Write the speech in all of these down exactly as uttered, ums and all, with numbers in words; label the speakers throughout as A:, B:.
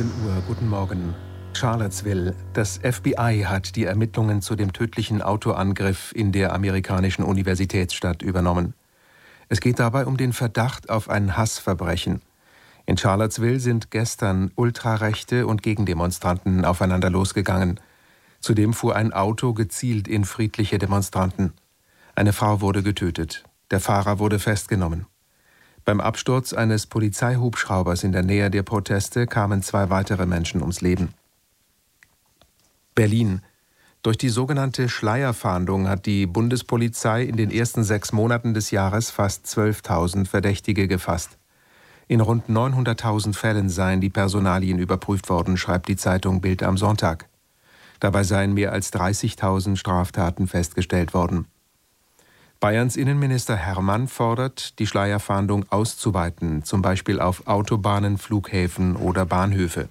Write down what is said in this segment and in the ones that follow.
A: sieben Uhr, guten Morgen. Charlottesville. Das F B I hat die Ermittlungen zu dem tödlichen Autoangriff in der amerikanischen Universitätsstadt übernommen. Es geht dabei um den Verdacht auf ein Hassverbrechen. In Charlottesville sind gestern Ultrarechte und Gegendemonstranten aufeinander losgegangen. Zudem fuhr ein Auto gezielt in friedliche Demonstranten. Eine Frau wurde getötet. Der Fahrer wurde festgenommen. Beim Absturz eines Polizeihubschraubers in der Nähe der Proteste kamen zwei weitere Menschen ums Leben. Berlin. Durch die sogenannte Schleierfahndung hat die Bundespolizei in den ersten sechs Monaten des Jahres fast zwölftausend Verdächtige gefasst. In rund neunhunderttausend Fällen seien die Personalien überprüft worden, schreibt die Zeitung Bild am Sonntag. Dabei seien mehr als dreißigtausend Straftaten festgestellt worden. Bayerns Innenminister Hermann fordert, die Schleierfahndung auszuweiten, zum Beispiel auf Autobahnen, Flughäfen oder Bahnhöfe.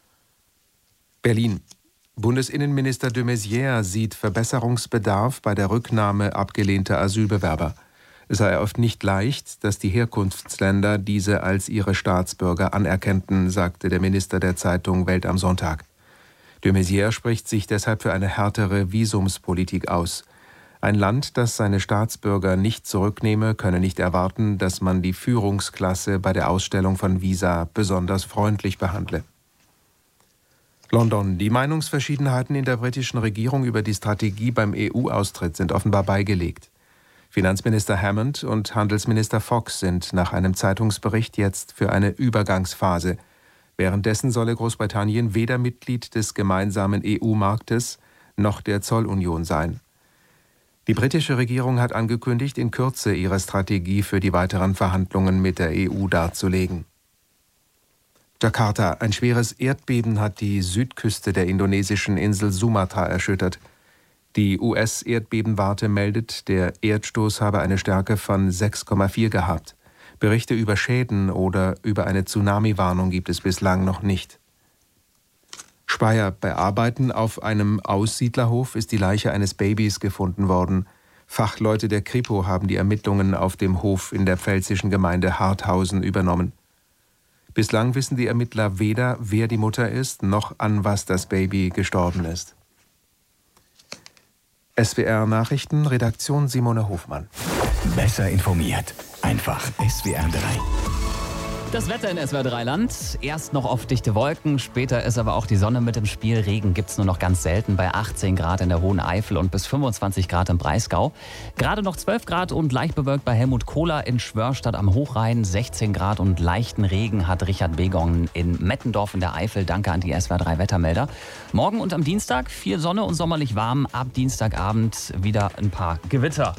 A: Berlin. Bundesinnenminister de Maizière sieht Verbesserungsbedarf bei der Rücknahme abgelehnter Asylbewerber. Es sei oft nicht leicht, dass die Herkunftsländer diese als ihre Staatsbürger anerkennten, sagte der Minister der Zeitung Welt am Sonntag. De Maizière spricht sich deshalb für eine härtere Visumspolitik aus. Ein Land, das seine Staatsbürger nicht zurücknehme, könne nicht erwarten, dass man die Führungsklasse bei der Ausstellung von Visa besonders freundlich behandle. London. Die Meinungsverschiedenheiten in der britischen Regierung über die Strategie beim E U-Austritt sind offenbar beigelegt. Finanzminister Hammond und Handelsminister Fox sind nach einem Zeitungsbericht jetzt für eine Übergangsphase. Währenddessen solle Großbritannien weder Mitglied des gemeinsamen E U-Marktes noch der Zollunion sein. Die britische Regierung hat angekündigt, in Kürze ihre Strategie für die weiteren Verhandlungen mit der E U darzulegen. Jakarta. Ein schweres Erdbeben hat die Südküste der indonesischen Insel Sumatra erschüttert. Die U S-Erdbebenwarte meldet, der Erdstoß habe eine Stärke von sechs Komma vier gehabt. Berichte über Schäden oder über eine Tsunami-Warnung gibt es bislang noch nicht. Speyer. Bei Arbeiten auf einem Aussiedlerhof ist die Leiche eines Babys gefunden worden. Fachleute der Kripo haben die Ermittlungen auf dem Hof in der pfälzischen Gemeinde Harthausen übernommen. Bislang wissen die Ermittler weder, wer die Mutter ist, noch an was das Baby gestorben ist. S W R Nachrichten, Redaktion Simone Hofmann.
B: Besser informiert, einfach S W R drei.
C: Das Wetter in S W R drei Land. Erst noch oft dichte Wolken, später ist aber auch die Sonne mit im Spiel. Regen gibt's nur noch ganz selten bei achtzehn Grad in der Hohen Eifel und bis fünfundzwanzig Grad im Breisgau. Gerade noch zwölf Grad und leicht bewölkt bei Helmut Kohler in Schwörstadt am Hochrhein. sechzehn Grad und leichten Regen hat Richard Begon in Mettendorf in der Eifel. Danke an die S W R drei Wettermelder. Morgen und am Dienstag viel Sonne und sommerlich warm. Ab Dienstagabend wieder ein paar Gewitter.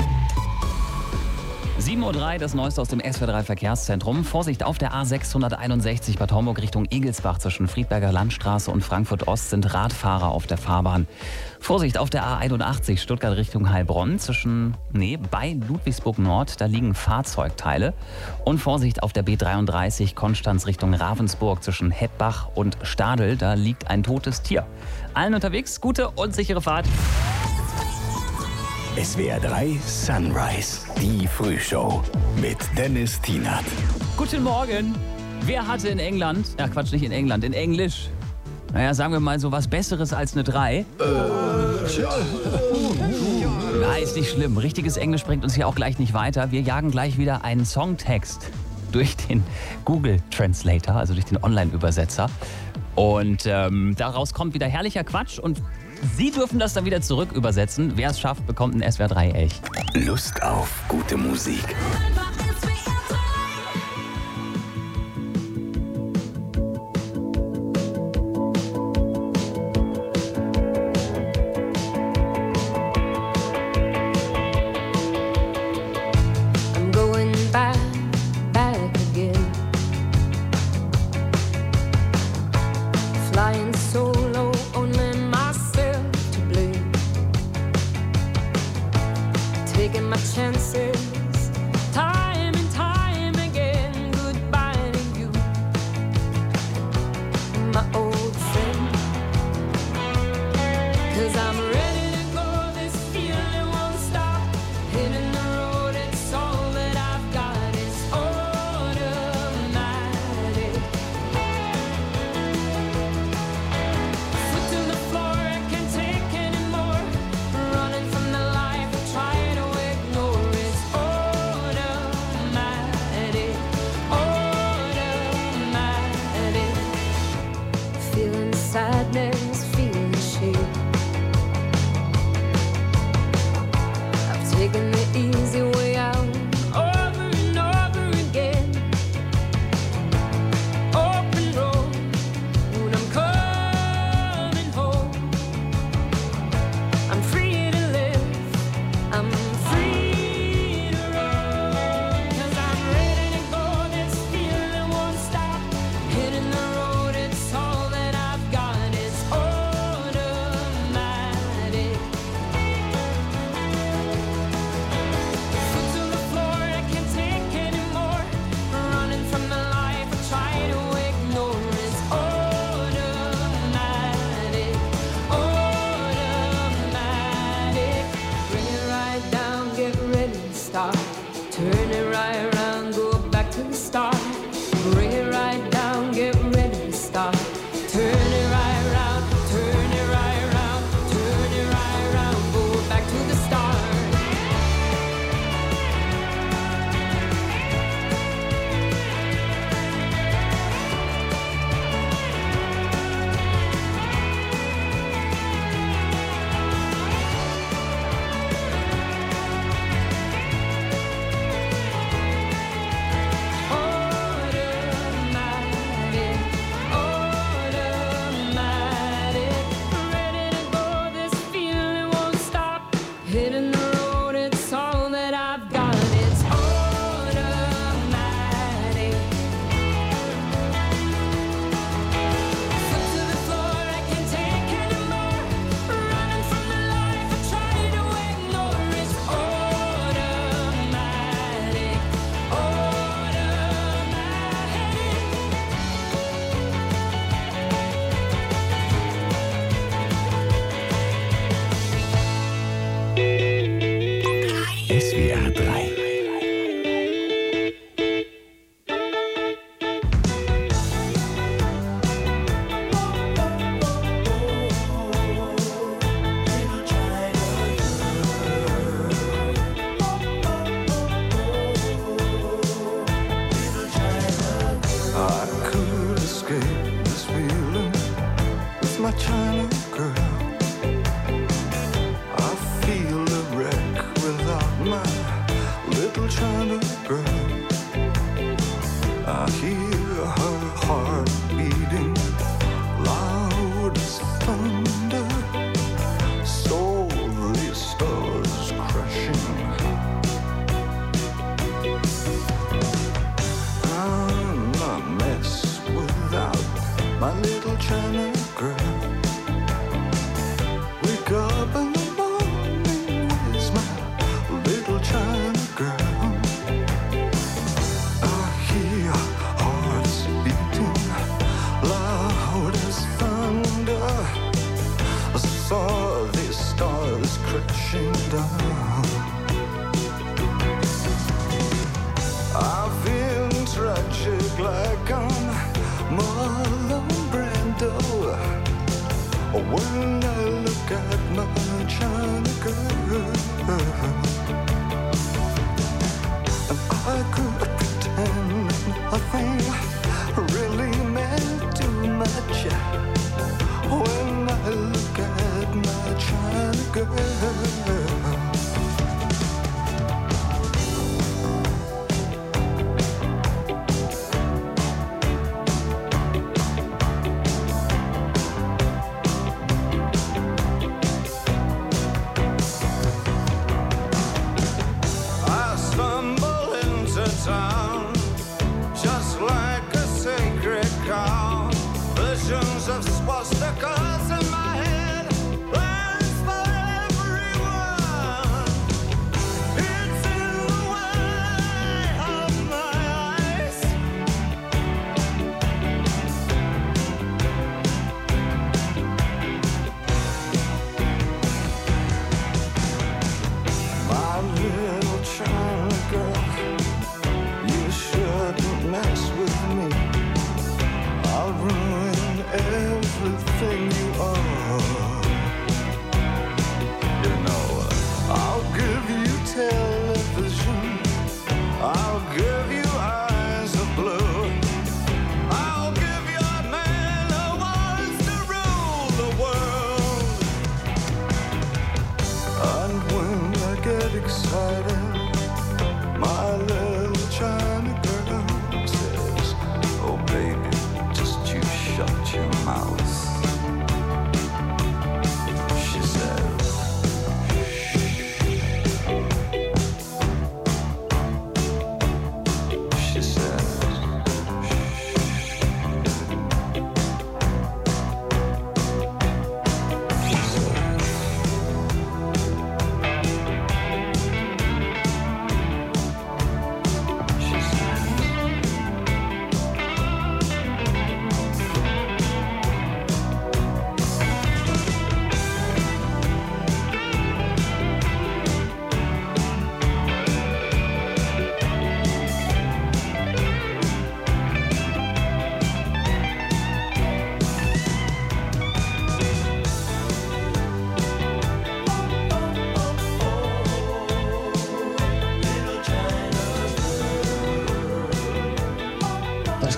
C: sieben Uhr drei, das Neueste aus dem S W R drei Verkehrszentrum. Vorsicht auf der A sechshunderteinundsechzig Bad Homburg Richtung Egelsbach zwischen Friedberger Landstraße und Frankfurt Ost sind Radfahrer auf der Fahrbahn. Vorsicht auf der A einundachtzig Stuttgart Richtung Heilbronn zwischen, nee, bei Ludwigsburg Nord, da liegen Fahrzeugteile. Und Vorsicht auf der B dreiunddreißig Konstanz Richtung Ravensburg zwischen Hettbach und Stadel, da liegt ein totes Tier. Allen unterwegs gute und sichere Fahrt.
B: S W R drei Sunrise, die Frühshow mit Dennis Tienert.
C: Guten Morgen. Wer hatte in England, ach Quatsch, nicht in England, in Englisch, naja, sagen wir mal so was Besseres als eine drei? Äh, Na, ist nicht schlimm. Richtiges Englisch bringt uns hier auch gleich nicht weiter. Wir jagen gleich wieder einen Songtext durch den Google Translator, also durch den Online-Übersetzer. Und ähm, daraus kommt wieder herrlicher Quatsch und Sie dürfen das dann wieder zurück übersetzen. Wer es schafft, bekommt ein S W R drei Elch.
B: Lust auf gute Musik.
D: Taking my chances, time start. Turn it right around, go back to the start. Bring it right down, get ready to start. Turn it right around, turn it right around, turn it right around, go back to the start.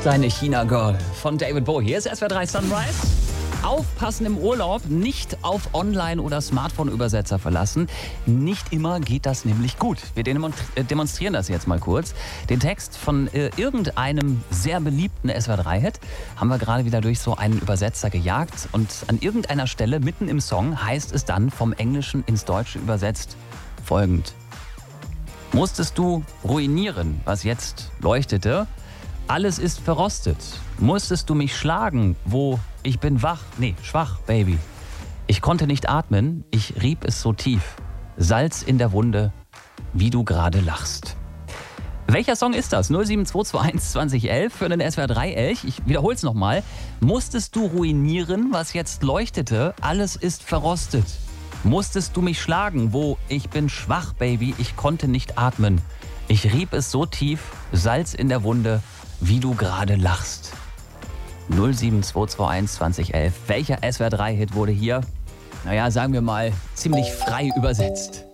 C: Deine China-Girl von David Bowie. Hier ist S W R drei Sunrise. Aufpassen im Urlaub, nicht auf Online- oder Smartphone-Übersetzer verlassen. Nicht immer geht das nämlich gut. Wir demonstrieren das jetzt mal kurz. Den Text von äh, irgendeinem sehr beliebten S W R drei Hit haben wir gerade wieder durch so einen Übersetzer gejagt. Und an irgendeiner Stelle mitten im Song heißt es dann vom Englischen ins Deutsche übersetzt folgend. Musstest du ruinieren, was jetzt leuchtete? Alles ist verrostet. Musstest du mich schlagen, wo ich bin wach, nee, schwach, Baby. Ich konnte nicht atmen, ich rieb es so tief. Salz in der Wunde, wie du gerade lachst. Welcher Song ist das? null sieben zwei zwei eins zwanzig elf für den S W R drei Elch. Ich wiederhol's nochmal. Musstest du ruinieren, was jetzt leuchtete? Alles ist verrostet. Musstest du mich schlagen, wo ich bin schwach, Baby. Ich konnte nicht atmen. Ich rieb es so tief, Salz in der Wunde, wie du gerade lachst. null sieben zwei zwei eins zwanzig elf. Welcher S W R drei Hit wurde hier, naja, sagen wir mal, ziemlich frei übersetzt?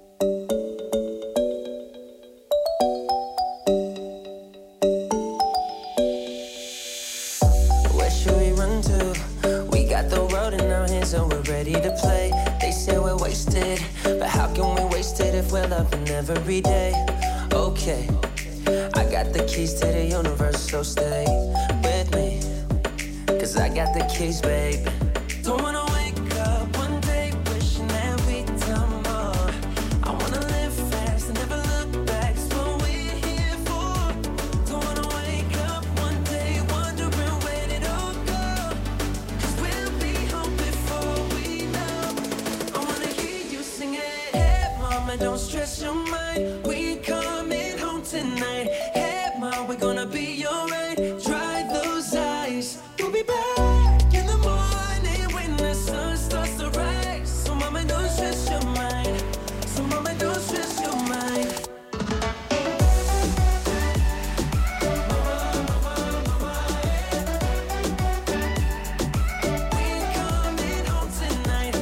E: Where should we run to? We got the road in our hands and we're ready to play. They say we're wasted, but how can we waste it if we're loving every day? Okay, I got the keys to the universe, so stay with me. Cause I got the keys, babe. Don't wanna wake up one day wishing that we'd done more. I wanna live fast and never look back. It's what we're here for. Don't wanna wake up one day wondering where did it all go. Cause we'll be home before we know. I wanna hear you sing it. Hey mama, don't stress your mind. We coming home tonight. Hey mom, we're gonna be alright. Dry those eyes. We'll be back in the morning when the sun starts to rise. So mama, don't stress your mind. So mama, don't stress your mind. We're coming home tonight.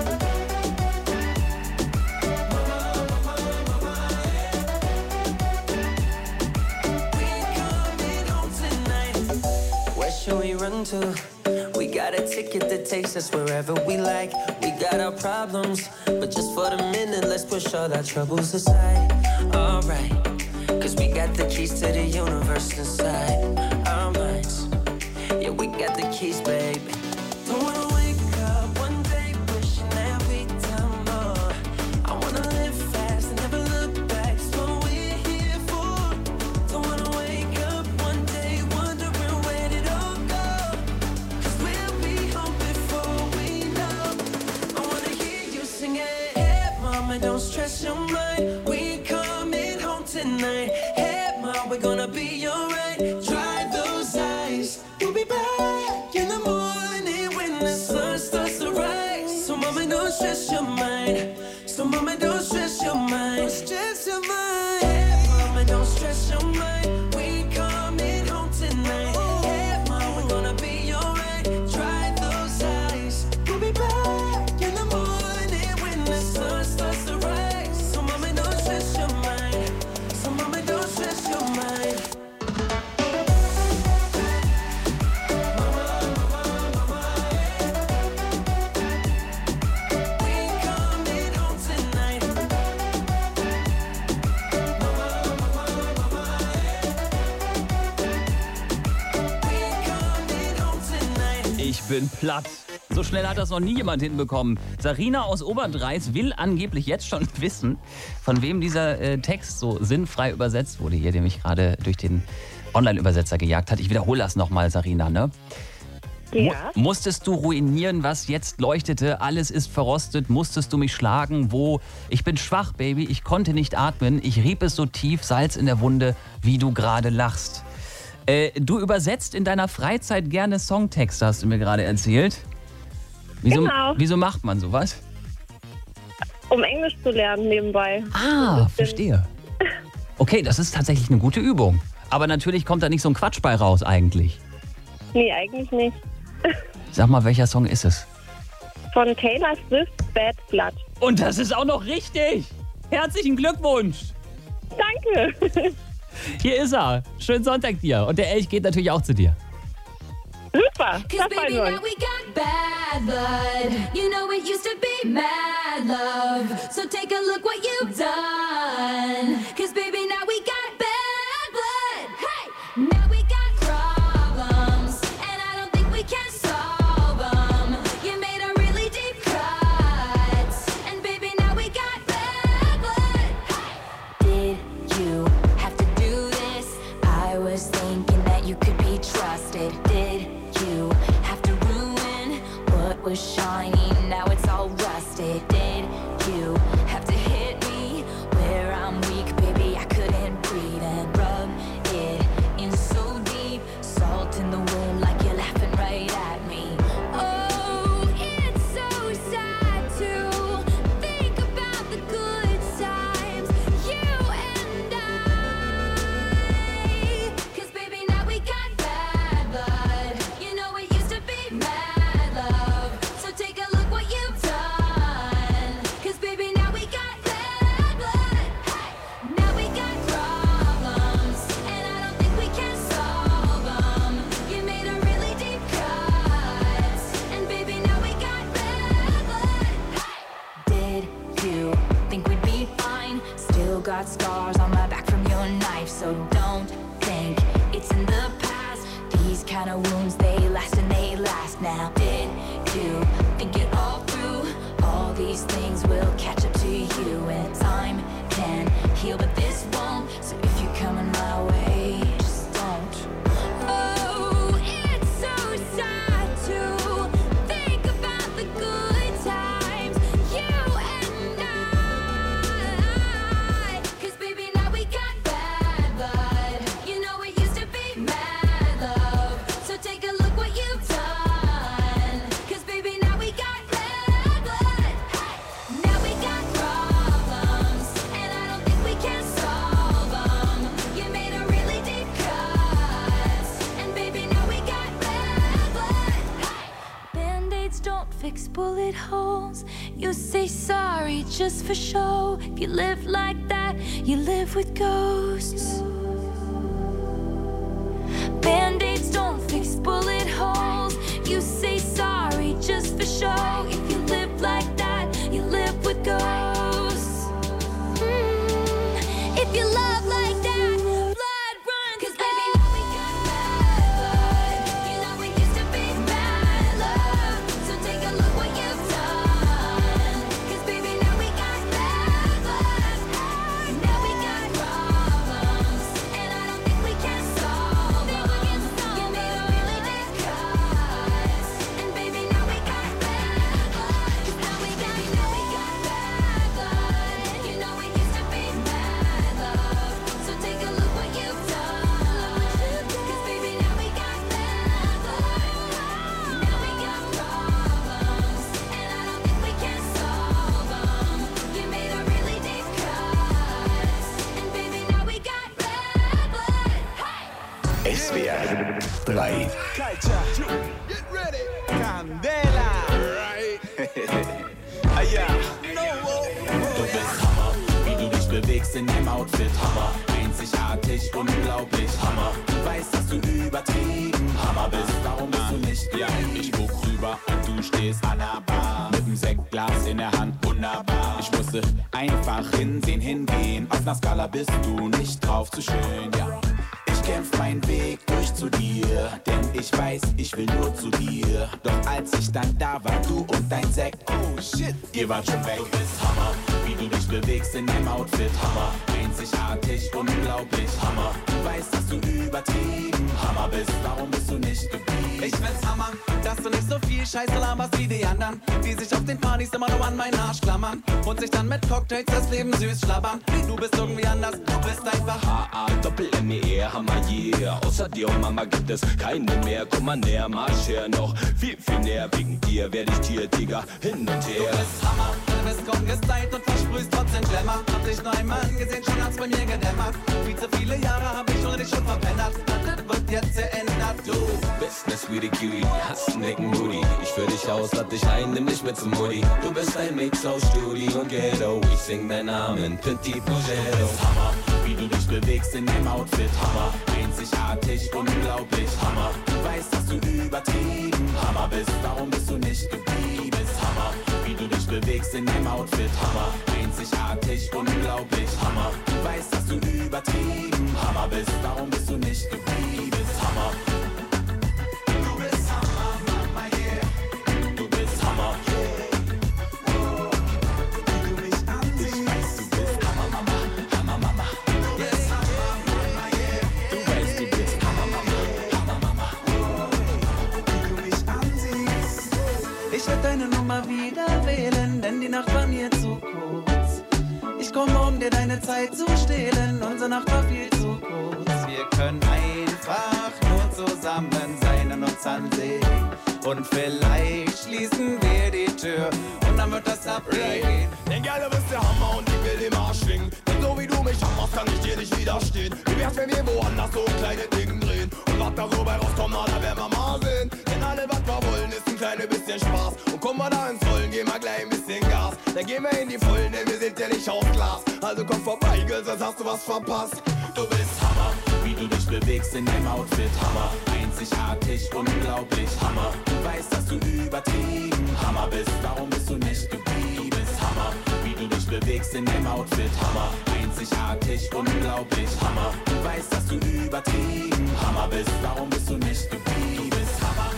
E: We're coming home tonight. Where should we run to? We got a ticket that takes us wherever we like. We got our problems, but just for the minute, let's push all our troubles aside. Alright, cause we got the keys to the universe inside our minds. Yeah, we got the keys, baby. Don't wanna wake up one day wishing that we'd done more. I wanna live fast and never look back. It's what we're here for. Don't wanna wake up one day wondering where did it all go. Cause we'll be home before we know. I wanna hear you sing it. Hey mama, don't stress your mind. We coming home tonight. Hey mom, we're gonna be alright. Dry those eyes. We'll be back in the morning when the sun starts to rise. So mama, don't stress your mind. So mama, don't stress your mind. Don't stress your mind. Hey mama, don't stress your mind. We coming home tonight. Hey mom, we're gonna be alright. Dry those eyes. We'll be back in the morning when the sun starts to rise. So mama, don't stress your mind. So mama, don't stress your mind. We're coming home tonight. We're coming home tonight.
C: Ich bin platt. So schnell hat das noch nie jemand hinbekommen. Sarina aus Oberdreis will angeblich jetzt schon wissen, von wem dieser äh, Text so sinnfrei übersetzt wurde hier, der mich gerade durch den Online-Übersetzer gejagt hat. Ich wiederhole das nochmal, Sarina, ne?
F: Ja.
C: Mu musstest du ruinieren, was jetzt leuchtete? Alles ist verrostet. Musstest du mich schlagen? Wo? Ich bin schwach, Baby. Ich konnte nicht atmen. Ich rieb es so tief, Salz in der Wunde, wie du gerade lachst. Äh, du übersetzt in deiner Freizeit gerne Songtexte, hast du mir gerade erzählt. Wieso,
F: Genau.
C: wieso macht man sowas?
F: Um Englisch zu lernen nebenbei.
C: Ah, verstehe. Okay, das ist tatsächlich eine gute Übung. Aber natürlich kommt da nicht so ein Quatsch bei raus eigentlich.
F: Nee, eigentlich nicht.
C: Sag mal, welcher Song ist es?
F: Von Taylor Swift, Bad Blood.
C: Und das ist auch noch richtig. Herzlichen Glückwunsch.
F: Danke.
C: Hier ist er. Schönen Sonntag dir. Und der Elch geht natürlich auch zu dir.
F: Super, da
D: Cause
F: freuen
D: baby,
F: wir
D: now
F: uns.
D: we got bad blood. You know it used to be mad love. So take a look what you've done. Cause baby, now we got bad blood. Hey! Now we got problems. And I don't think we can solve them. You made a really deep cut. And baby, now we got bad blood. Hey! Did you have to do this? I was thinking that you could be trusted. Did you have to ruin what was shiny? Now it's all rusted. Did you have to hit me where I'm weak? Baby, I couldn't breathe and rub it in so deep. Salt in the wound like you're laughing right at me. Oh, it's so sad to think about the good times, you and I. Cause baby, now we got bad blood. You know it used to be mad love. So take a look what you've done. Cause baby, now we got bad blood. Hey! Now we got problems. And I don't think we can solve them. You made a really deep cut. And baby, now we got bad blood. Hey! Did you think we'd be fine? Still got scars on my back from your knife. So don't think it's in the past. These kind of wounds, they last and they last now. Did you think it all through? All these things will catch up to you. And time can heal, but this won't. So if you're coming my way, just don't. Oh, it's so sad to think about the good times, you and I. Cause baby, now we got bad blood. You know it used to be mad love. So take a look what you've done. Cause baby, now we got bad blood. Hey! Now we got problems. And I don't think we can solve them. You made a really deep cut. And baby, now we got bad blood. Hey! Band-aids don't fix bullet holes. You say sorry just for show. If you live like that, you live with ghosts. Band-aids don't fix bullet holes. You say sorry just for show. If you live like that, you live with ghosts. Mm, if you love like that, blood runs. Cause baby, now we got bad blood. You know it used to be mad love. So take a look what you've done. Cause baby, now we got bad blood. Now we got problems. And I don't think we can solve them. You made a really deep cut. And baby, now we got bad blood. Now we got, now we got bad blood. You know it used to be mad love. So take a look what you've done. Cause baby, now we got bad blood. Now we got problems. And I don't think we can solve them. You made a really deep cut. And baby, now we got bad blood. Hey!
B: S W R drei.
G: Culture. Get ready. Candela. Right. Ah ja.
H: Du bist Hammer, wie du dich bewegst in deinem Outfit. Hammer, einzigartig, unglaublich. Hammer, du weißt, dass du übertrieben Hammer bist. Warum bist du nicht wie ein? Ich guck rüber und du stehst an der Bar. Mit dem Sektglas in der Hand, wunderbar. Ich musste einfach hinsehen, hingehen. Auf einer Skala bist du nicht drauf zu schön, ja. Ich kämpf meinen Weg durch zu dir, denn ich weiß, ich will nur zu dir. Doch als ich dann da war, du und dein Sekt, oh shit, ihr wart schon weg. Du bist Hammer, wie du dich bewegst in deinem Outfit. Hammer, einzigartig, unglaublich. Hammer, du weißt, dass du übertrieben Hammer bist. Warum bist du nicht geblieben?
G: Ich find's Hammer, dass du nicht so viel Scheiße laberst wie die anderen, die sich auf den Partys immer nur an meinen Arsch klammern und sich dann mit Cocktails das Leben süß schlabbern. Du bist irgendwie anders, du bist einfach
I: H A Doppel-M E R, Hammer, yeah. Außer dir und Mama gibt es keine mehr. Komm mal näher, marsch her noch viel, viel näher. Wegen dir werd ich dir, Digga, hin und her.
G: Du bist Hammer, du bist kaum gestylt und versprühst trotzdem Glamour. Hab dich nur einmal gesehen, schon hat's bei mir gedämmert. Viel zu viele Jahre hab ich ohne dich schon verpennt. Das wird jetzt geändert, du bist
I: bist ne sweetie Cutie, hast einen dicken Booty. Ich führ dich aus, lad dich ein, nimm dich mit zum Mutti. Du bist ein Mix aus Studi und Ghetto. Ich sing deinen Namen, Petit Progetto. Hammer, wie du dich bewegst in deinem Outfit. Hammer, einzigartig, unglaublich. Hammer, du weißt, dass du übertrieben Hammer bist. Warum bist du nicht geblieben? Hammer, wie du dich bewegst in deinem Outfit. Hammer, einzigartig, unglaublich. Hammer, du weißt, dass du übertrieben Hammer bist. Warum bist du nicht geblieben? Hammer. Du bist Hammer, Mama, yeah. Du bist Hammer, yeah. Oh, wie du mich ansiehst. Ich weiß, du bist Hammer, Mama, Hammer, Mama. Du bist Hammer, Mama, yeah. Du weißt, du bist Hammer, Mama, Hammer, Mama. Oh, wie du mich ansiehst.
G: Ich werd deine Nummer wieder wählen, denn die Nacht war mir zu kurz. Ich komme, um dir deine Zeit zu stehlen. Unsere Nacht war viel zu kurz. Wir können einfach nur zusammen sein und uns ansehen. Und vielleicht schließen wir die Tür und dann wird das abgehen.
H: Denn Girl, du bist der Hammer und ich will den Marsch schwingen. Denn so wie du mich hammerst, kann ich dir nicht widerstehen. Wie wär's, wenn wir woanders so ein kleines Ding drehen? Und was da so bei rauskommt, na, da werden wir mal sehen. Denn alle, was wir wollen, ist ein kleines bisschen Spaß. Und komm mal da ins Rollen, geh mal gleich ein bisschen Gas. Dann gehen wir in die Vollen, denn wir sind ja nicht aus Glas. Also komm vorbei, Girl, sonst hast du was verpasst.
I: Du bist Hammer, wie du dich bewegst in deinem Outfit. Hammer, einzigartig, unglaublich. Hammer, du weißt, dass du übertrieben Hammer bist. Warum bist du nicht geblieben? Hammer, wie du dich bewegst in deinem Outfit. Hammer, einzigartig, unglaublich. Hammer, du weißt, dass du übertrieben Hammer bist. Warum bist du nicht geblieben? Hammer.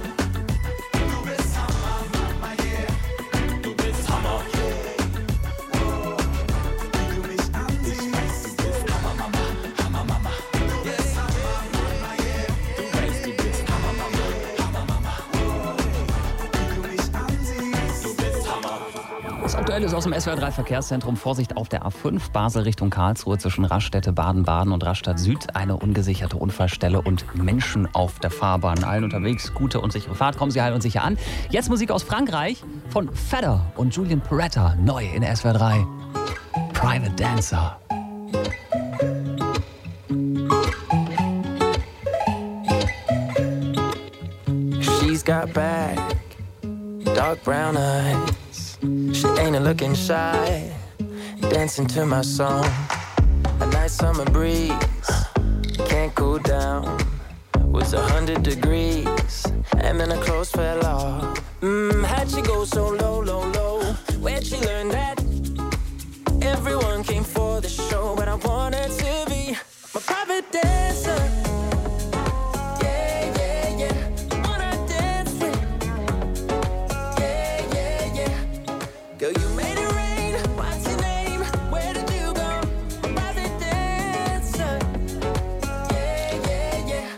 H: Du bist Hammer, Mama, yeah.
I: Du bist Hammer,
H: yeah. Oh, wie du mich ansiehst. Ich weiß, du bist Hammer, Mama, Hammer, Mama. Du bist Hammer, Mama, yeah.
I: Du weißt, du bist Hammer, Mama, Hammer, Mama.
H: Oh, wie du mich ansiehst.
I: Du bist Hammer.
C: Das Aktuelle ist aus dem S W R drei Verkehrszentrum. Vorsicht auf der A fünf, Basel Richtung Karlsruhe zwischen Raststätte Baden-Baden und Rastatt Süd. Eine ungesicherte Unfallstelle und Menschen auf der Fahrbahn. Allen unterwegs, gute und sichere Fahrt. Kommen Sie heil und sicher an. Jetzt Musik aus Frankreich von Fedder und Julian Peretta. Neu in S W R drei. Private Dancer.
J: She's got back, dark brown eyes. She ain't looking shy, dancing to my song. A nice summer breeze, can't cool down. Was a hundred degrees, and then her clothes fell off. Mmm, how'd she go so low, low, low? Where'd she learn that? Everyone came for the show, but I wanted to be my private dancer. Yeah, yeah, yeah. Wanna dance with? Yeah, yeah, yeah. Girl, you made it rain. What's your name? Where did you go? Private dancer. Yeah, yeah, yeah.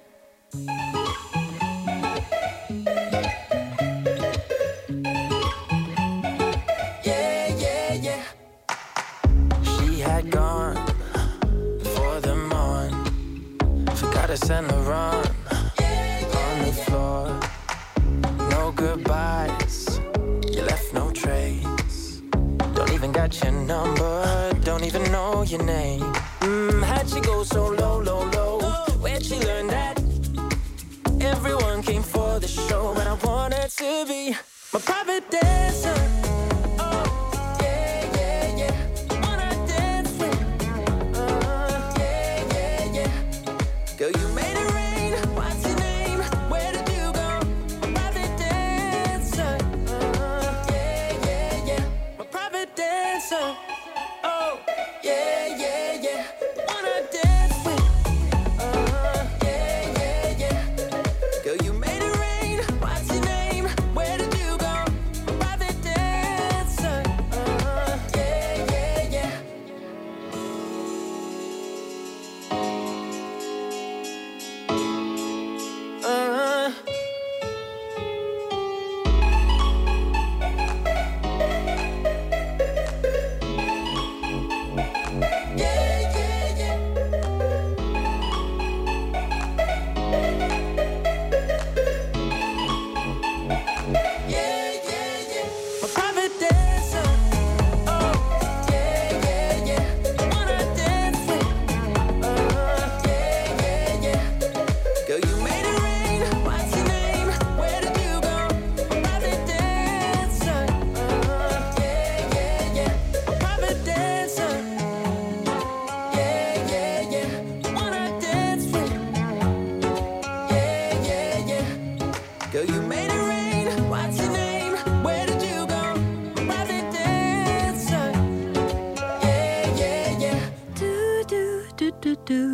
J: Yeah, yeah, yeah. She had gone for the morn. Forgot to send her on on the floor. No goodbyes, you left no trace. Don't even got your number, don't even know your name. Mmm, how'd she go so low, low, low? Where'd she learn that? Everyone came for the show, but I wanted to be my private dancer. Oh, yeah, yeah, yeah. Wanna dance with? Uh, yeah, yeah, yeah. Girl, you made it rain. What's your name? Where did you go? My private dancer. Uh, yeah, yeah, yeah. My private dancer. Oh, yeah, yeah, yeah. Wanna dance with? Uh, yeah, yeah, yeah. Girl, you made it rain. What's your name? Where did you go? My private dancer. Uh, yeah, yeah, yeah.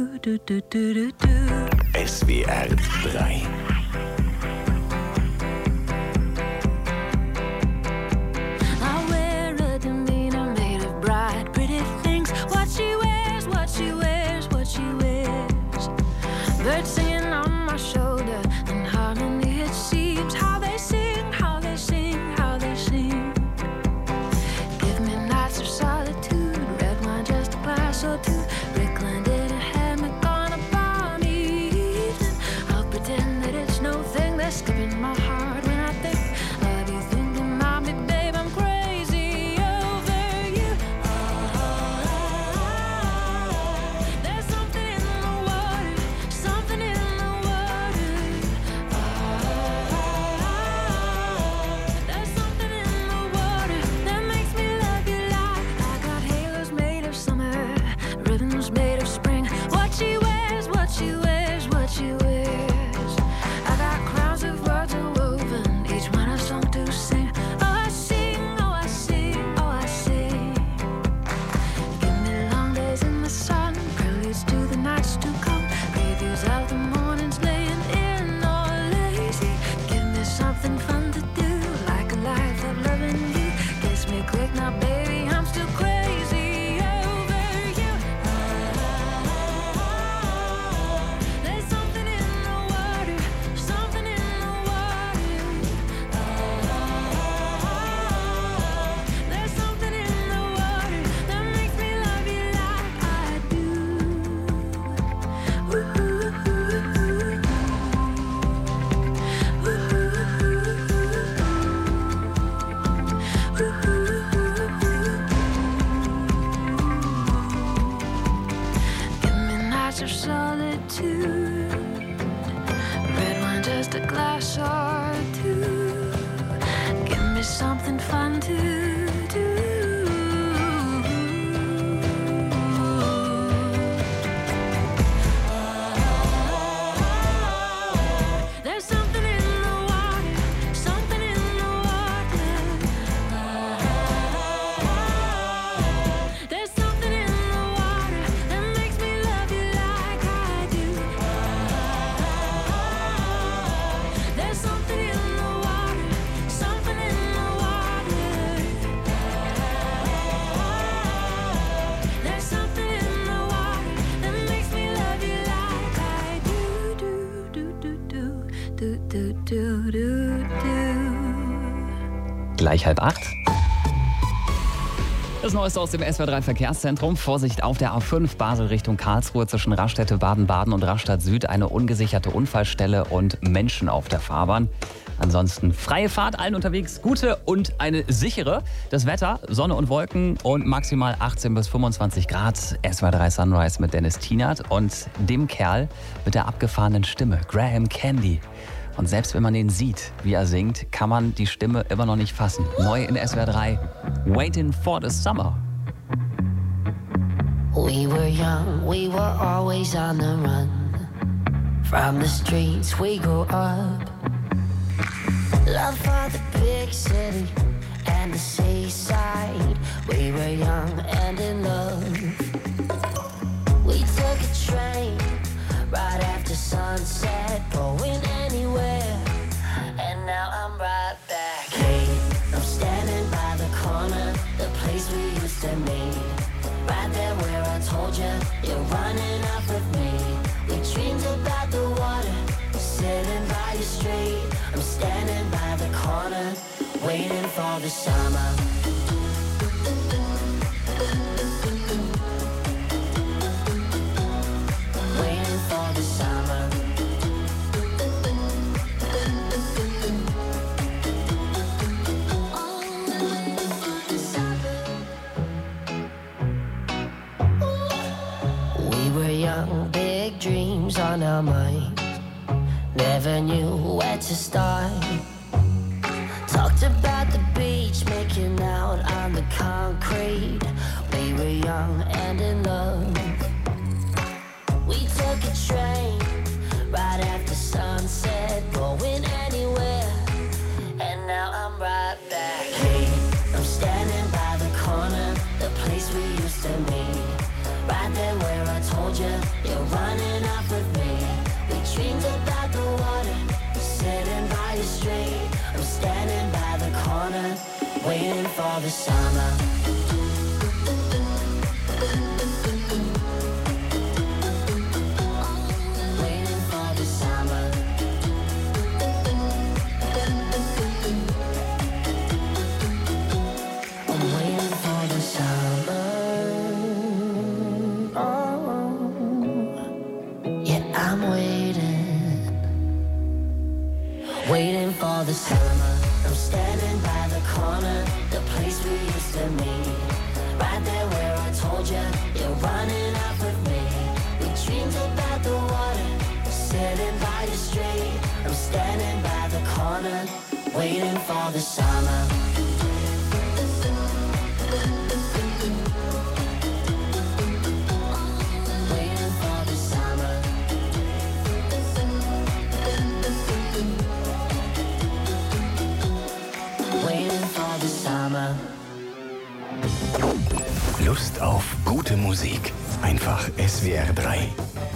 K: du, du, du, du, du.
B: S W R drei.
K: I wear a demeanor made of bright, pretty things. What she wears, what she wears, what she wears. Birds singing on my shoulder, in harmony it seems. How they sing, how they sing, how they sing. Give me nights of solitude, red wine, just a glass or two. Rickland in a hammock on a balmy evening. I'll pretend that it's no thing. They're skipping my heart when I think of you thinking about me, babe. I'm crazy over you. There's something in the water, something in the water. There's something in the water that makes me love you like I got halos made of summer, ribbons made of spring. What she wears, what she wears, what she wears. I got crowns of words woven, each one a song to sing. Oh, I sing, oh, I sing, oh, I sing. Give me long days in the sun, preludes to the nights to come, previews of the mornings laying in or lazy. Give me something fun to do, like a life of loving you. Kiss me quick now, baby, I'm still crazy over you. There's something in the water, something in the water. There's something in the water that makes me love you like I do. Give me nights of solitude, red wine, just a glass or two. Give me something fun to do. There's something in the water, something in the water. There's something in the water that makes me love you like I do. There's something in the water, something in the water. There's something in the water that makes me love you like I do. Do, do, do, do, do, do, do, do, do.
C: Gleich halb acht. Das Neueste aus dem S W R drei Verkehrszentrum. Vorsicht auf der A fünf Basel Richtung Karlsruhe zwischen Raststätte Baden-Baden und Rastatt Süd. Eine ungesicherte Unfallstelle und Menschen auf der Fahrbahn. Ansonsten freie Fahrt, allen unterwegs, gute und eine sichere. Das Wetter, Sonne und Wolken und maximal achtzehn bis fünfundzwanzig Grad. S W R drei Sunrise mit Dennis Tienert und dem Kerl mit der abgefahrenen Stimme, Graham Candy. Und selbst wenn man den sieht, wie er singt, kann man die Stimme immer noch nicht fassen. Neu in S W R drei, Waiting for the Summer.
K: We were young, we were always on the run. From the streets we grew up. Love for the big city and the seaside. We were young and in love. We took a train right after sunset, going anywhere. And now I'm right back. Hey, I'm standing by the corner, the place we used to meet. Right there where I told you, you're running off with me. We dreamed about the water, sitting by your street. I'm standing by the corner, waiting for the summer. Waiting for the summer. We were young, big dreams on our minds. Never knew where to start. Talked about the beach, making out on the concrete. We were young and in love. We took a train right after sunset, going anywhere. And now I'm right back. Hey, I'm standing by the corner, the place we used to meet. Right there where I told you, you're right. corner, waiting for the summer. Waiting for the summer. I'm waiting for the summer. Oh, yeah, I'm waiting. Waiting for the summer. I'm standing by the corner, the place we used to meet. Right there where I told you, you're running out with me. We dreamed about the water, sitting by the street. I'm standing by the corner, waiting for the summer. Waiting for the summer. Waiting for the summer.
B: Lust auf gute Musik. Einfach S W R drei.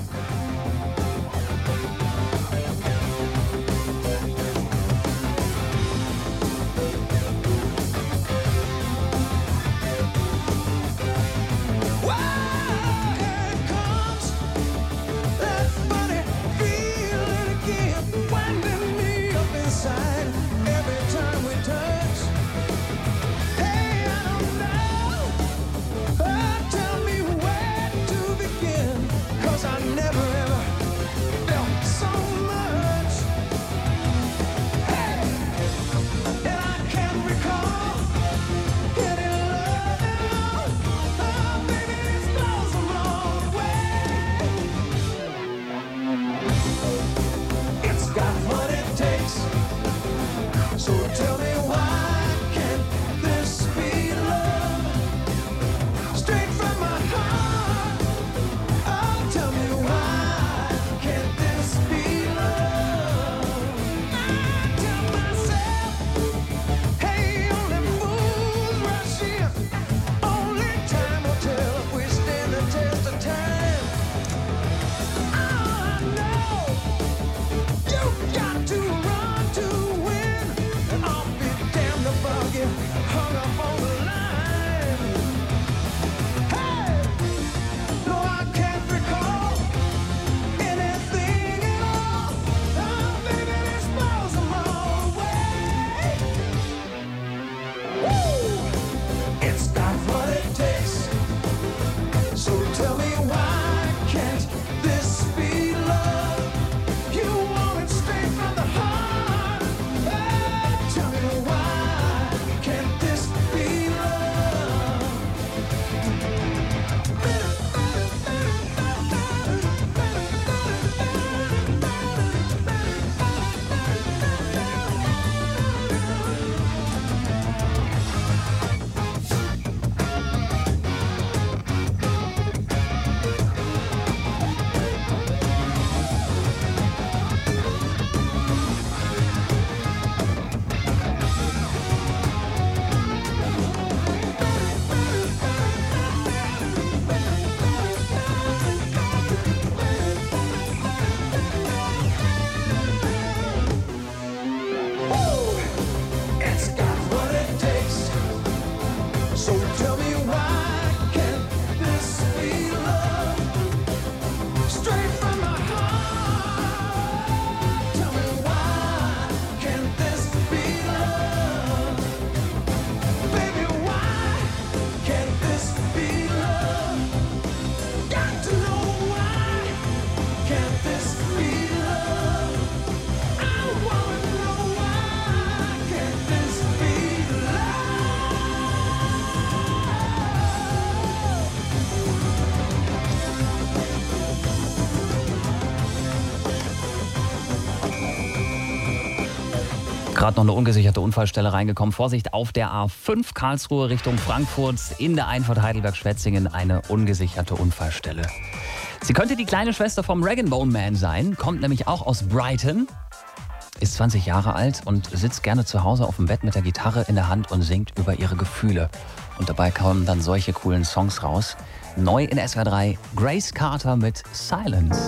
C: Gerade noch eine ungesicherte Unfallstelle reingekommen. Vorsicht, auf der A fünf Karlsruhe Richtung Frankfurt in der Einfahrt Heidelberg-Schwetzingen eine ungesicherte Unfallstelle. Sie könnte die kleine Schwester vom Rag and Bone Man sein, kommt nämlich auch aus Brighton, ist zwanzig Jahre alt und sitzt gerne zu Hause auf dem Bett mit der Gitarre in der Hand und singt über ihre Gefühle. Und dabei kommen dann solche coolen Songs raus. Neu in S W R drei, Grace Carter mit Silence.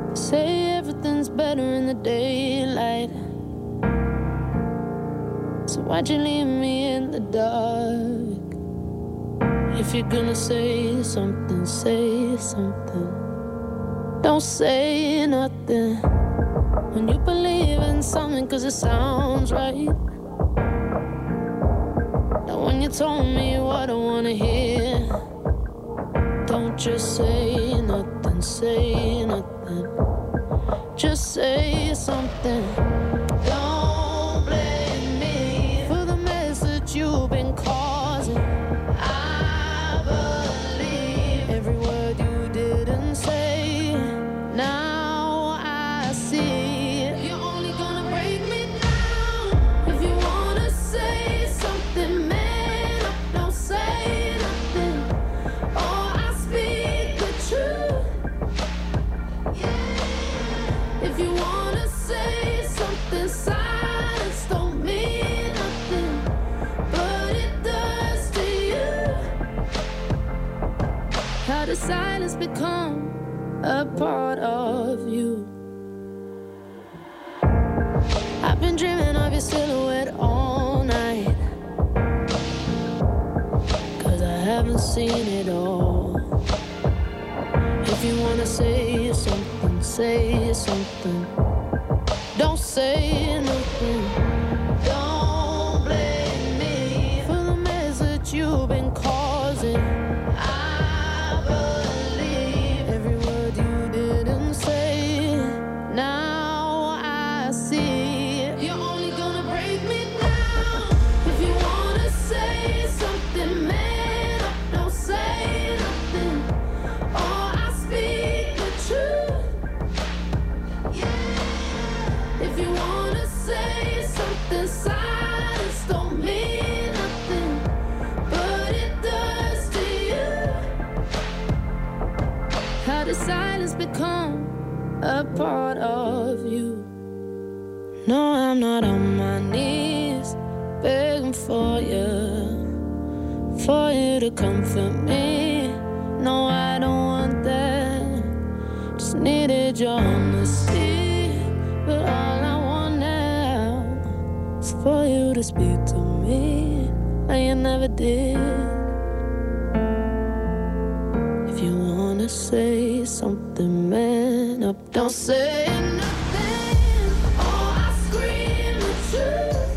L: Say everything's better in the daylight.
K: So why'd you leave me in the dark? If you're gonna say something, say something. Don't say nothing. When you believe in something cause it sounds right. Now when you told me what I wanna hear, don't just say nothing, say nothing. Just say something. Don't blame me for the mess that you've been causing. I believe every word you didn't say. Now I see you're only gonna break me down. If you wanna say something, man up, don't say nothing. Or I speak the truth. Yeah. If you wanna say something, silence don't mean nothing, but it does to you. How does silence become a part of you? I've been dreaming of your silhouette all night, cause I haven't seen it all. If you wanna say something, say something. Don't say nothing. Don't blame me for the mess that you've been causing. I believe every word you didn't say. Now I see you're only gonna break me down. If you wanna say something, man up, don't say nothing. Or I speak the truth. Yeah. If you wanna say something, silence don't mean nothing, but it does to you. How does silence become a part of you? No, I'm not on my knees begging for you, for you to comfort me. No, I don't want that. Just needed your honesty. But all I want now is for you to speak to me like you never did. If you wanna say something, man up, don't say nothing. Or I scream the truth.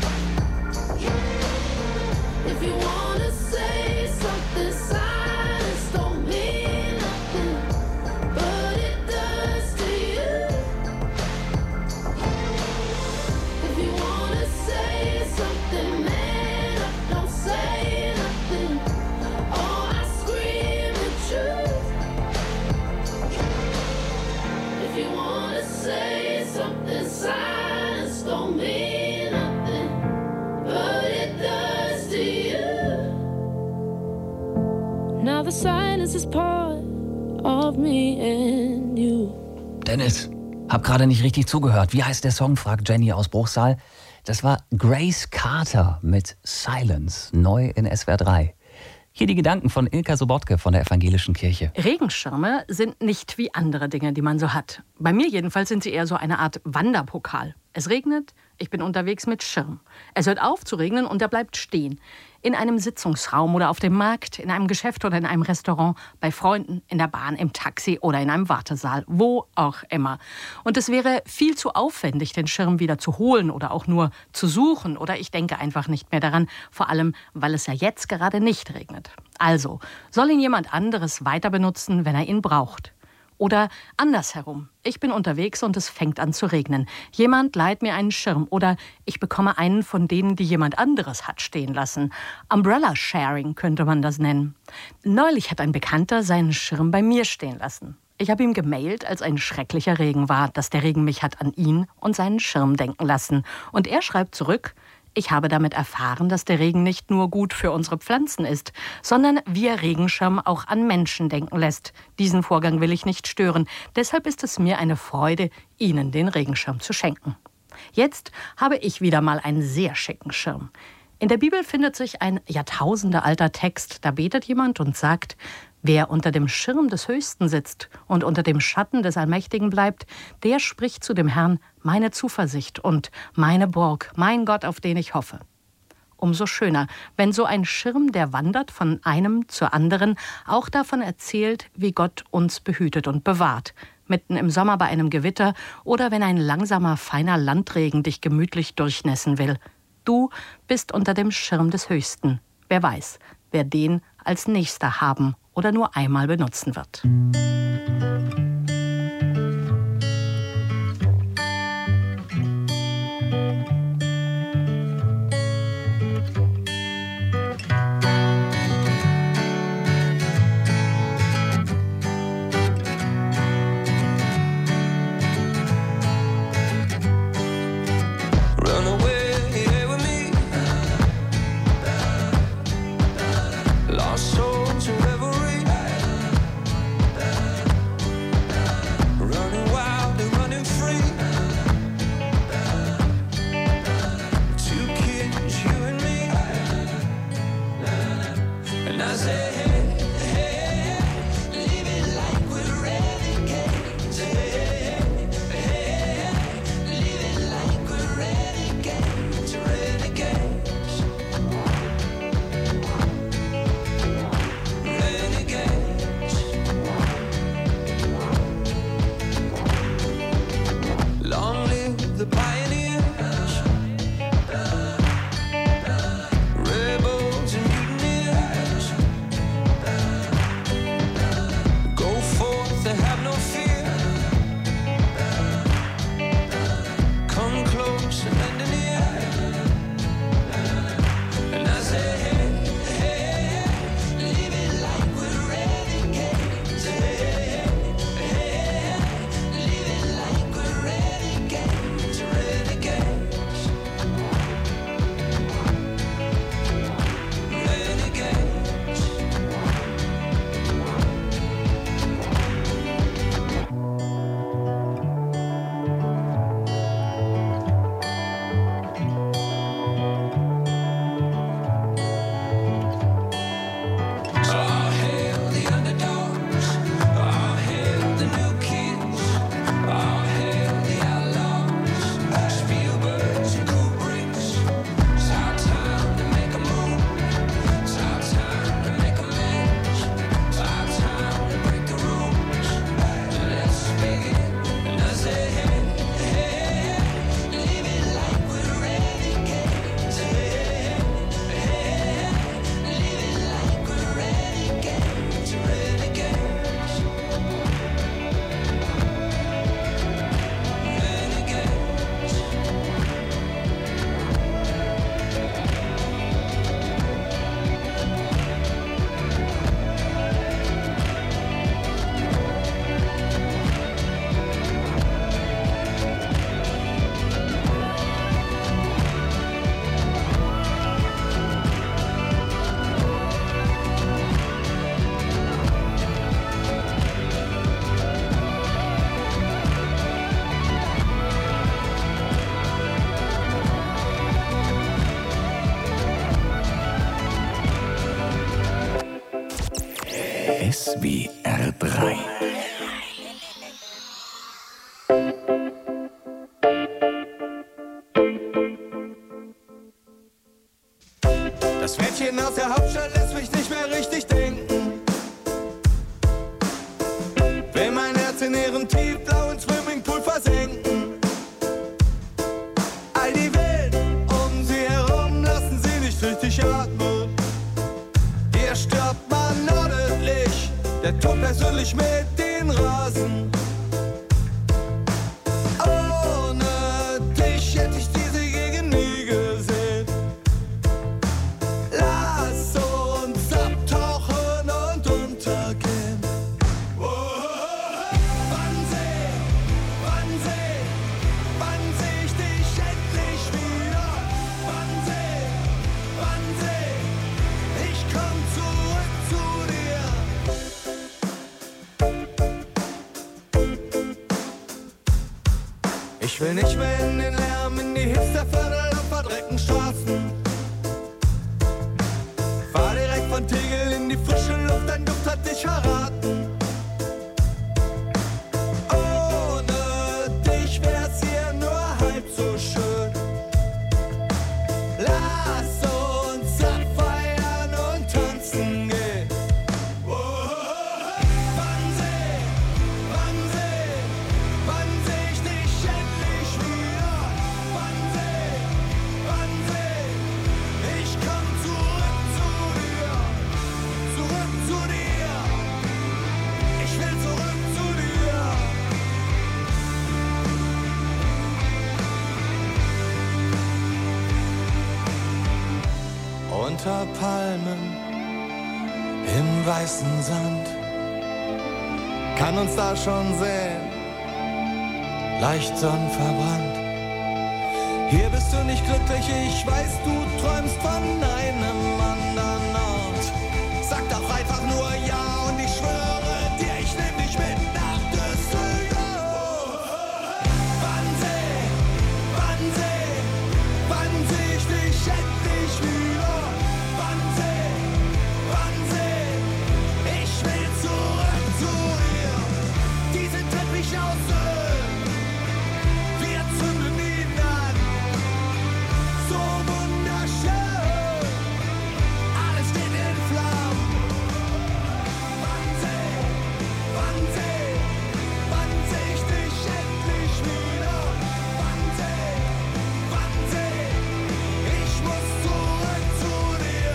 K: Yeah. If you wanna say something, silence don't mean nothing, but it does to you. If you wanna say something, man up, don't say nothing. Or I scream the truth. If you wanna say something, silence don't mean nothing, but it does to you. Now the silence is part of me and you.
C: Dennis, hab gerade nicht richtig zugehört. Wie heißt der Song, fragt Jenny aus Bruchsal. Das war Grace Carter mit Silence, neu in S W R drei. Hier die Gedanken von Ilka Sobotke von der Evangelischen Kirche.
L: Regenschirme sind nicht wie andere Dinge, die man so hat. Bei mir jedenfalls sind sie eher so eine Art Wanderpokal. Es regnet, ich bin unterwegs mit Schirm. Es hört auf zu regnen und er bleibt stehen. In einem Sitzungsraum oder auf dem Markt, in einem Geschäft oder in einem Restaurant, bei Freunden, in der Bahn, im Taxi oder in einem Wartesaal, wo auch immer. Und es wäre viel zu aufwendig, den Schirm wieder zu holen oder auch nur zu suchen. Oder ich denke einfach nicht mehr daran, vor allem, weil es ja jetzt gerade nicht regnet. Also, soll ihn jemand anderes weiter benutzen, wenn er ihn braucht? Oder andersherum. Ich bin unterwegs und es fängt an zu regnen. Jemand leiht mir einen Schirm oder ich bekomme einen von denen, die jemand anderes hat stehen lassen. Umbrella Sharing könnte man das nennen. Neulich hat ein Bekannter seinen Schirm bei mir stehen lassen. Ich habe ihm gemailt, als ein schrecklicher Regen war, dass der Regen mich hat an ihn und seinen Schirm denken lassen. Und er schreibt zurück: Ich habe damit erfahren, dass der Regen nicht nur gut für unsere Pflanzen ist, sondern via Regenschirm auch an Menschen denken lässt. Diesen Vorgang will ich nicht stören. Deshalb ist es mir eine Freude, Ihnen den Regenschirm zu schenken. Jetzt habe ich wieder mal einen sehr schicken Schirm. In der Bibel findet sich ein jahrtausendealter Text. Da betet jemand und sagt: Wer unter dem Schirm des Höchsten sitzt und unter dem Schatten des Allmächtigen bleibt, der spricht zu dem Herrn: Meine Zuversicht und meine Burg, mein Gott, auf den ich hoffe. Umso schöner, wenn so ein Schirm, der wandert von einem zur anderen, auch davon erzählt, wie Gott uns behütet und bewahrt. Mitten im Sommer bei einem Gewitter oder wenn ein langsamer, feiner Landregen dich gemütlich durchnässen will. Du bist unter dem Schirm des Höchsten. Wer weiß, wer den als Nächster haben oder nur einmal benutzen wird.
B: S W R drei.
M: Das Mädchen aus der Hauptstadt lässt mich nicht mehr richtig denken. Will mein Herz in ihrem tiefblauen Swimmingpool versenken. All die Welt um sie herum lassen sie nicht richtig atmen. Hier stirbt man ordentlich, der Tod persönlich mit den Rasen. Ohne dich hätte ich diese Gegend nie gesehen. Lass uns abtauchen und untergehen. Wann seh, wann seh, wann seh ich dich endlich wieder? Wann seh, wann seh, ich komm zurück zu dir. Ich will nicht mehr in den Lärm, in die Hipsterviertel auf verdreckten Straßen. Fahr direkt von Tegel in die frische Luft, dein Duft hat dich verraten. Ohne dich wär's hier nur halb so schön. Lass unter Palmen im weißen Sand. Kann uns da schon sehen, leicht sonnenverbrannt. Hier bist du nicht glücklich, ich weiß, du träumst von einem anderen Ort. Sag doch einfach nur ja und ich schwöre dir, ich nehm dich mit nach Düsseldorf. Wannsee, Wannsee, wann seh ich dich endlich wieder? Wannsee, Wannsee, ich will zurück zu dir. Diesen Teppich aus Öl, wir zünden ihn an. So wunderschön, alles steht in Flammen. Wannsee, Wannsee, wann seh ich dich endlich wieder? Wannsee, Wannsee, ich muss zurück zu dir.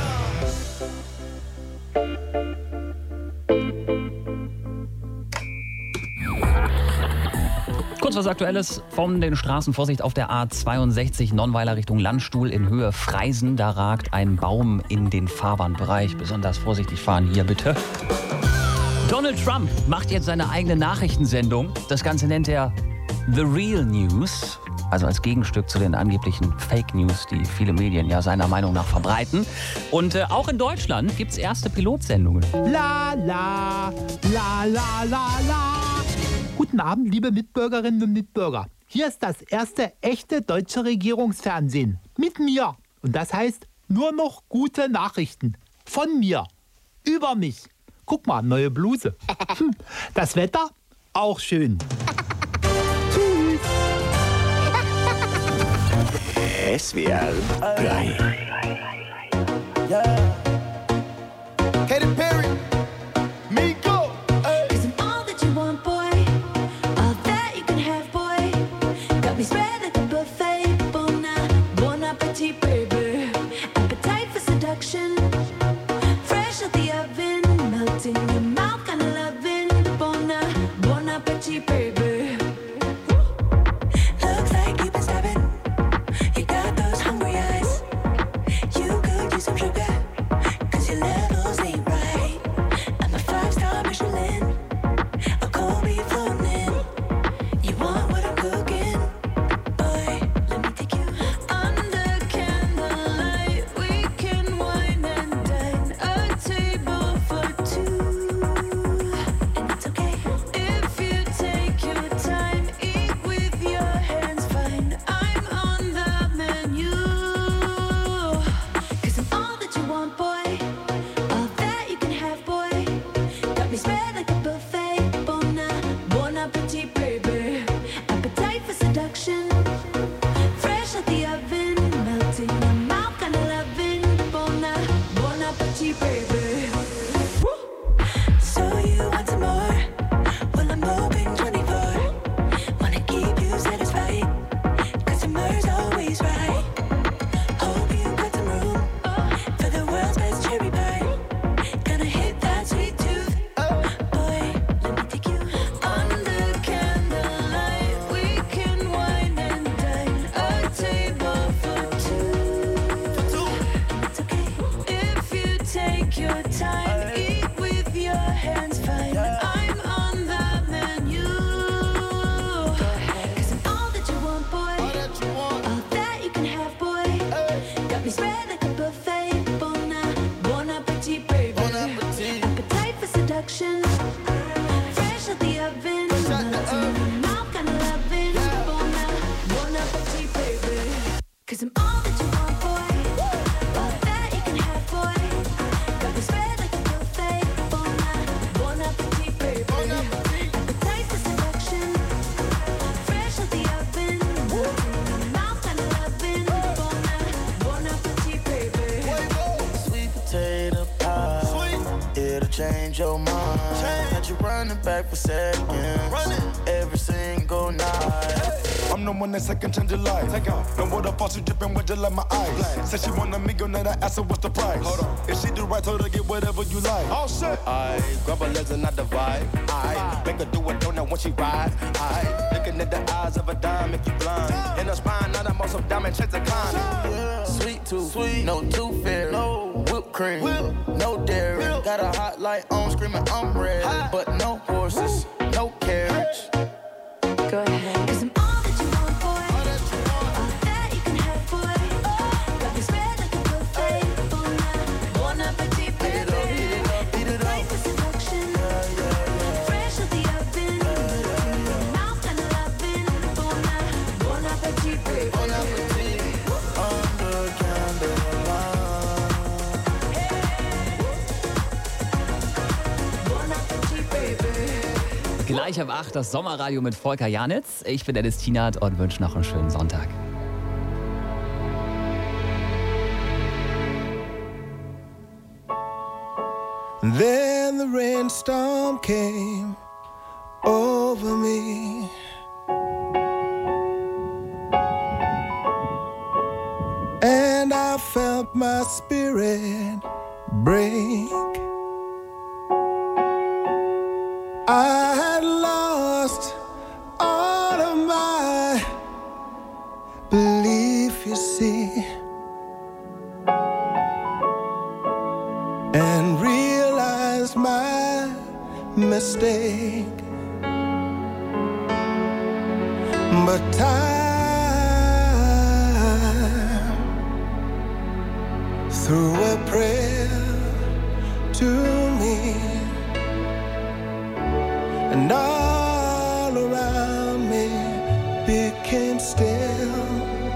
C: Kurz was Aktuelles von den Straßen. Vorsicht auf der A zweiundsechzig Nonnweiler Richtung Landstuhl in Höhe Freisen. Da ragt ein Baum in den Fahrbahnbereich. Besonders vorsichtig fahren hier bitte. Donald Trump macht jetzt seine eigene Nachrichtensendung. Das Ganze nennt er The Real News. Also als Gegenstück zu den angeblichen Fake News, die viele Medien ja seiner Meinung nach verbreiten. Und äh, auch in Deutschland gibt es erste Pilotsendungen.
N: La la, la la la la. Guten Abend, liebe Mitbürgerinnen und Mitbürger. Hier ist das erste echte deutsche Regierungsfernsehen. Mit mir. Und das heißt, nur noch gute Nachrichten. Von mir. Über mich. Guck mal, neue Bluse. Hm, das Wetter? Auch schön. Tschüss.
B: S W R drei.
M: Yeah. Katy Perry, Miko, ey.
O: Cause I'm all that you want, boy. All that you can have, boy. Got me spread like a buffet. Bon, bon appetit, baby. Appetite for seduction. Fresh out the oven. Melting in your mouth, kinda loving. Bon, bon appetit, baby. Looks like you've been stabbing. You got those hungry eyes. You could use some sugar. Cause your levels ain't right. I'm a five-star Michelin. A cold beef floating in. You want what I'm cooking? Boy, let me take you under candlelight. We can wine and dine. A table for two. And it's okay if you take your time. Eat with your hands, fine. I'm on the menu. Cause I'm all that you want, boy. All that you can have, boy. Got me spread like a buffet. Bon, bon appetit, baby. Appetite for seduction. Fresh out the oven. Melting in your mouth, kinda loving. Bon, bon appetit, baby. Woo! So you want some more? Well, I'm open twenty-four. Wanna keep you satisfied. Cause summer's always right. Hope you got some room for the world's best cherry pie. Gonna hit that sweet tooth. Boy, let me take you under candlelight. We can wine and dine. A table for two. And it's okay if you take your time. Eat with your hands, fine. I'm on the menu. Cause I'm all that you want, boy. All that you can have, boy. Got me spread like a buffet. Bon, bon appetit, baby. Appetite for seduction. Fresh out the oven. Melting in your mouth, kinda loving. Bon, bon appetit, baby. Cause I'm all that you want, boy. All that you can have, boy. Got me spread like a buffet. Bon, bon appetit, baby. Appetite for seduction. Fresh out the oven. Melting in your mouth, kinda loving. Bon, bon appetit, baby.
M: Sweet potato pie. It'll change your mind. Got you running back for seconds. Every single night.
P: I'm the one that second change your life. Take off. No water falls, you dripping with just like my eyes. Said she want a meal, then I asked her what's the price. Hold on. If she do right, told her get whatever you like. Oh shit.
Q: I grab her legs and not divide. I make her do a donut when she ride. I looking at the eyes of a dime, make you blind. In her spine, now I'm on some diamond checks and climb.
M: Sweet tooth, sweet, no tooth fairy. No.
Q: whipped cream, no dairy. Got a hot light on, screaming I'm ready, but no horses, no carriage.
O: Go ahead. 'Cause I'm all that you want, boy. All that you can have, boy. Got me spread like a buffet. Bon appetit, bon appetit, baby. Right for seduction. Fresh out the oven. Mouth and loving. Bon appetit, bon appetit, baby.
Q: Bon appetit, under candlelight.
O: Bon appetit, baby.
C: Gleich ab acht das Sommerradio mit Volker Janitz. Ich bin Dennis Tienert und wünsche noch einen schönen Sonntag.
R: Then the rainstorm came over me. And I felt my spirit break. I had lost all of my belief, you see, and realized my mistake. But time threw a prayer to me, and all around me became still.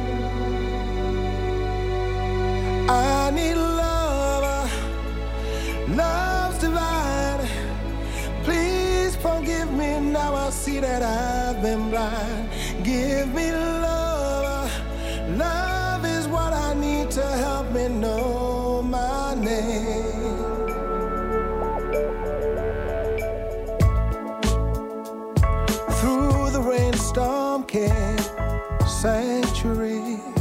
R: I need love, love's divine. Please forgive me, now I see that I've been blind. Give me love, love is what I need to help me know my name. Through the rainstorm came sanctuary.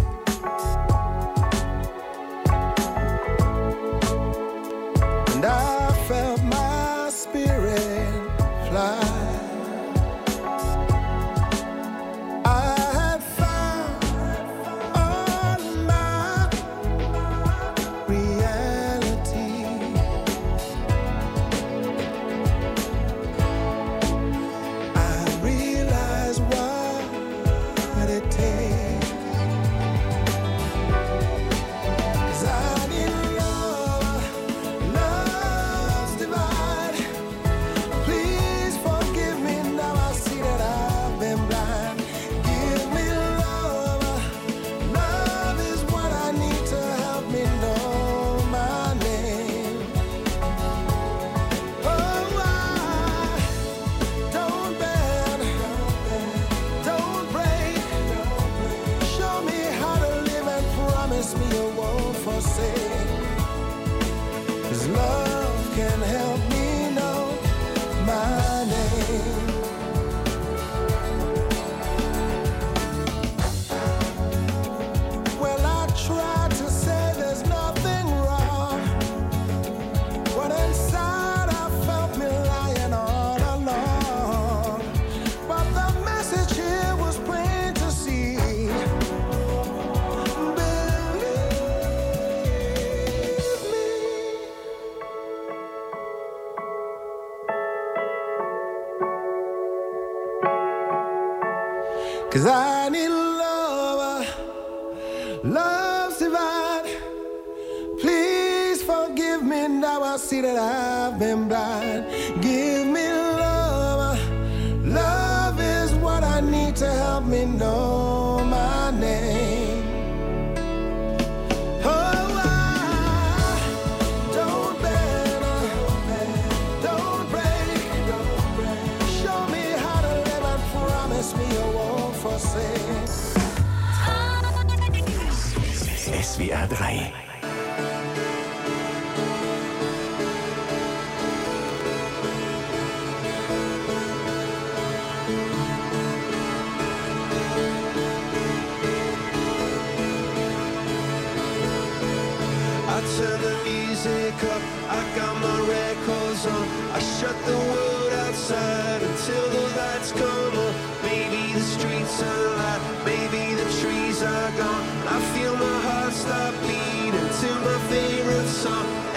R: And I felt my spirit fly. I had found all my reality. I realized what it takes. 'Cause I need love, love's divine. Please forgive me, now I see that I've been blind. Give me love, love is what I need to help me know my name. Oh, I don't bend, don't break. Show me how to live and promise me you won't forsake. 'Cause love can help me know my name. Well, I tried to say there's nothing wrong, but inside I felt me lying all along. But the message here was plain to see. Believe me. 'Cause I need love, love's divine. Please forgive me, now I see that I've been blind. Give me love, love is what I need to help me know my name. Oh, I don't bend, don't break. Show me how to live and promise me you won't forsake.
B: S W R drei.
M: I turn the music up, I got my records on. I shut the world outside until the lights come on. Maybe the streets are alive, maybe the trees are gone. I feel my heart stop beating to my favorite song.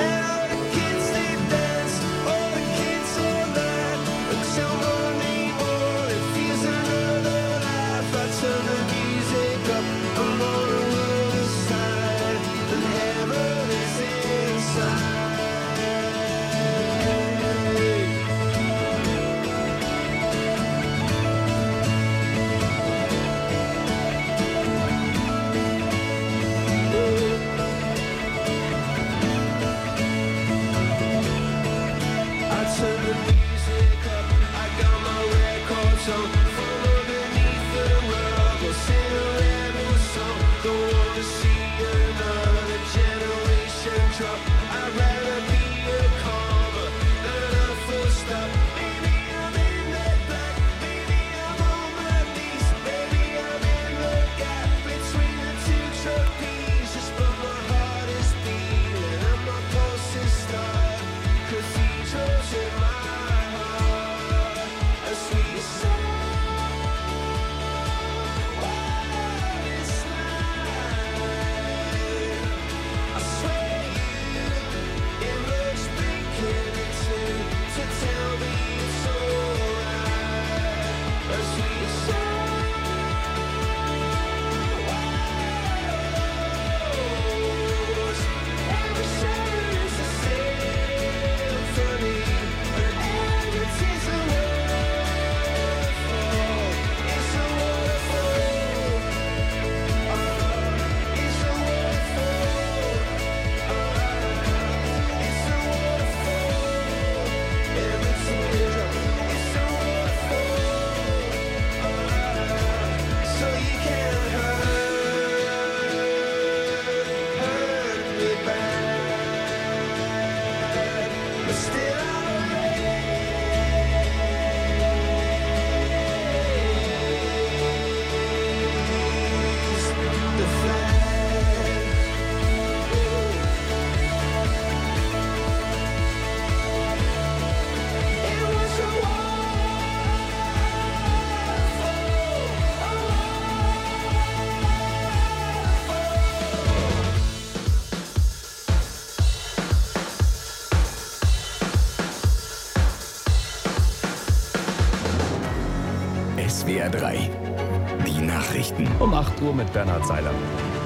B: zwei. Die Nachrichten.
C: Um acht Uhr mit Bernhard Seiler.